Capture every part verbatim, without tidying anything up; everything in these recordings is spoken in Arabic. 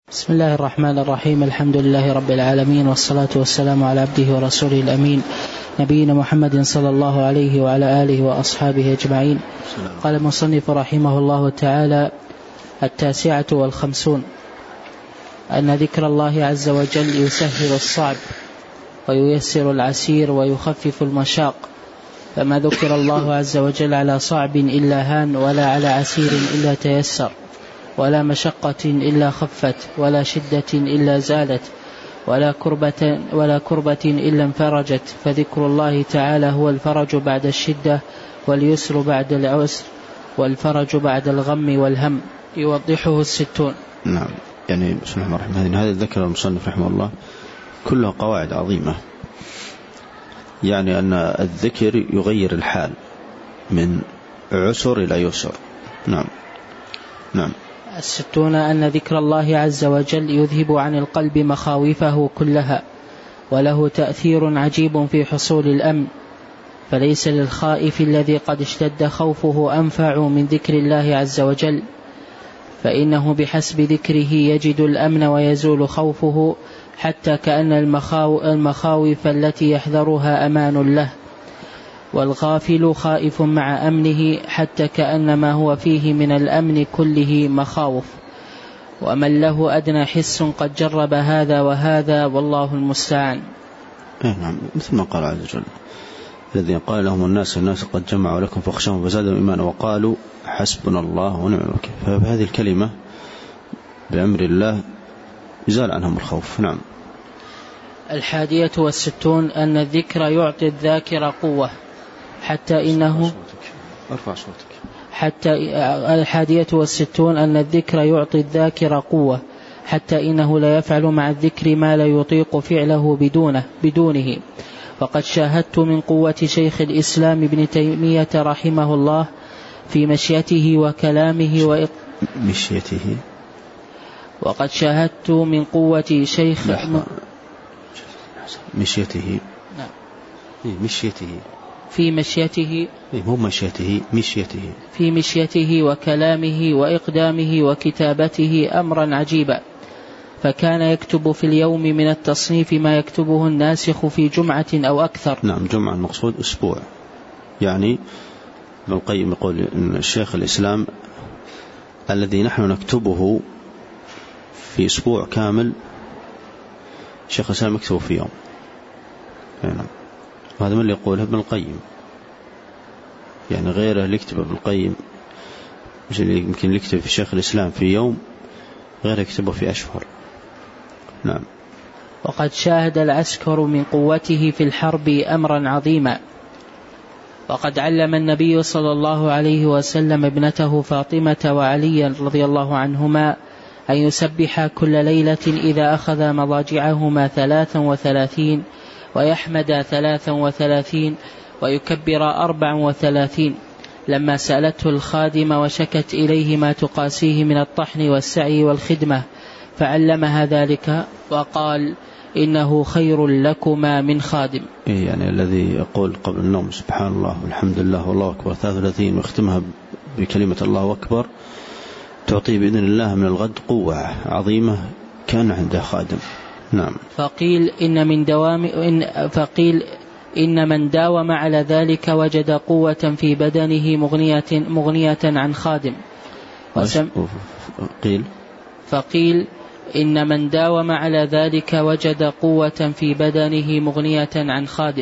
بسم الله الرحمن الرحيم. الحمد لله رب العالمين، والصلاة والسلام على عبده ورسوله الأمين نبينا محمد صلى الله عليه وعلى آله وأصحابه أجمعين. قال المصنف رحمه الله تعالى: التاسعة والخمسون أن ذكر الله عز وجل يسهل الصعب وييسر العسير ويخفف المشاق، فما ذكر الله عز وجل على صعب إلا هان، ولا على عسير إلا تيسر، ولا مشقة إلا خفت، ولا شدة إلا زالت، ولا كربة, ولا كربة إلا انفرجت. فذكر الله تعالى هو الفرج بعد الشدة، واليسر بعد العسر، والفرج بعد الغم والهم. يوضحه الستون. نعم، يعني بسم الله الرحمن الرحيم. هذا ذكر المصنف رحمه الله كلها قواعد عظيمة، يعني أن الذكر يغير الحال من عسر إلى يسر. نعم نعم. الستون أن ذكر الله عز وجل يذهب عن القلب مخاوفه كلها، وله تأثير عجيب في حصول الأمن، فليس للخائف الذي قد اشتد خوفه أنفع من ذكر الله عز وجل، فإنه بحسب ذكره يجد الأمن ويزول خوفه، حتى كأن المخاوف التي يحذرها أمان له. والغافل خائف مع أمنه، حتى كأن ما هو فيه من الأمن كله مخاوف. ومن له أدنى حس قد جرب هذا وهذا، والله المستعان. نعم، مثل ما قال عز وجل: الذين قال لهم الناس الناس قد جمعوا لكم فاخشوهم فزادهم إيمانا وقالوا حسبنا الله ونعم الوكيل. فهذه الكلمة بأمر الله يزال عنهم الخوف. نعم. الحادية والستون أن الذكر يعطي الذاكر قوة، حتى إنه أرفع صوتك. حتى الحادية والستون أن الذكر يعطي الذاكر قوة، حتى إنه لا يفعل مع الذكر ما لا يطيق فعله بدونه بدونه وقد شاهدت من قوة شيخ الإسلام ابن تيمية رحمه الله في مشيته وكلامه وإق... مشيته وقد شاهدت من قوة شيخ م... مشيته نعم. مشيته في مشيته مو مشيته مشيته في مشيته وكلامه وإقدامه وكتابته أمرا عجيبا، فكان يكتب في اليوم من التصنيف ما يكتبه الناسخ في جمعة أو أكثر. نعم، جمعة المقصود أسبوع. يعني ابن القيم يقول إن الشيخ الإسلام الذي نحن نكتبه في أسبوع كامل، الشيخ الإسلام يكتبه في يوم. نعم، وهذا من اللي يقوله ابن القيم، يعني غيره اللي يكتب ابن القيم مش اللي يمكن يكتب في شيخ الإسلام في يوم، غيره يكتبه في أشهر. نعم. وقد شاهد العسكر من قوته في الحرب أمرا عظيما، وقد علم النبي صلى الله عليه وسلم ابنته فاطمة وعليا رضي الله عنهما أن يسبح كل ليلة إذا أخذ مضاجعهما ثلاثا وثلاثين، ويحمد ثلاثا وثلاثين، ويكبر أربعا وثلاثين، لما سألته الخادم وشكت إليه ما تقاسيه من الطحن والسعي والخدمة، فعلمها ذلك وقال: إنه خير لكما من خادم. يعني الذي يقول قبل النوم سبحان الله والحمد لله والله أكبر ثلاثة وثلاثين ويختمها بكلمة الله أكبر، تعطيه بإذن الله من الغد قوة عظيمة كان عنده خادم. نعم. فقيل إن من دوام إن فقيل إن من داوم على ذلك وجد قوة في بدنه مغنية مغنية عن خادم. وسم قيل فقيل إن من داوم على ذلك وجد قوة في بدنه مغنية عن خادم.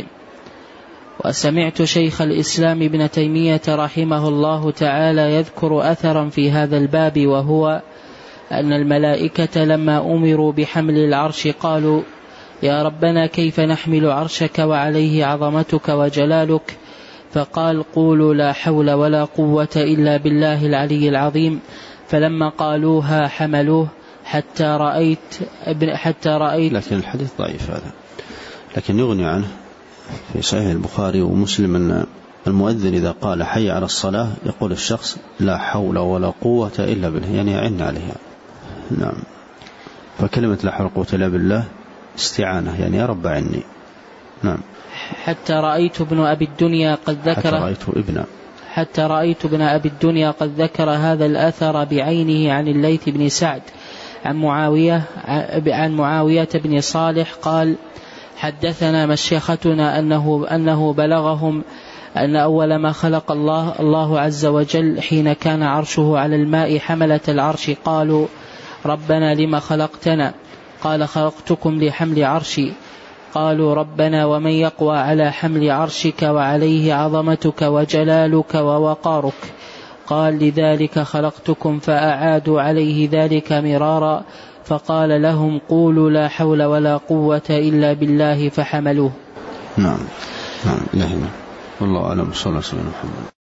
وسمعت شيخ الإسلام ابن تيمية رحمه الله تعالى يذكر أثرا في هذا الباب، وهو أن الملائكة لما أمروا بحمل العرش قالوا: يا ربنا كيف نحمل عرشك وعليه عظمتك وجلالك؟ فقال: قولوا لا حول ولا قوة إلا بالله العلي العظيم. فلما قالوها حملوه حتى رأيت حتى رأيت لكن الحديث ضعيف هذا، لكن يغني عنه في صحيح البخاري ومسلم أن المؤذن إذا قال حي على الصلاة يقول الشخص لا حول ولا قوة إلا بالله، يعني يعن عليها. نعم. فكلمة لا حول ولا قوة إلا بالله استعانة، يعني يا رب عني. نعم. حتى رأيت ابن أبي الدنيا قد ذكر حتى رأيت ابن حتى رأيت ابن أبي الدنيا قد ذكر هذا الأثر بعينه عن الليث بن سعد عن معاوية عن معاوية بن صالح قال حدثنا مشيختنا أنه, أنه بلغهم أن أول ما خلق الله الله عز وجل حين كان عرشه على الماء حملة العرش قالوا ربنا لما خلقتنا؟ قال خلقتكم لحمل عرشي. قالوا ربنا ومن يقوى على حمل عرشك وعليه عظمتك وجلالك ووقارك؟ قال لذلك خلقتكم. فأعادوا عليه ذلك مرارا فقال لهم قولوا لا حول ولا قوة إلا بالله فحملوه. نعم نعم. والله أعلم. صلى الله عليه وسلم.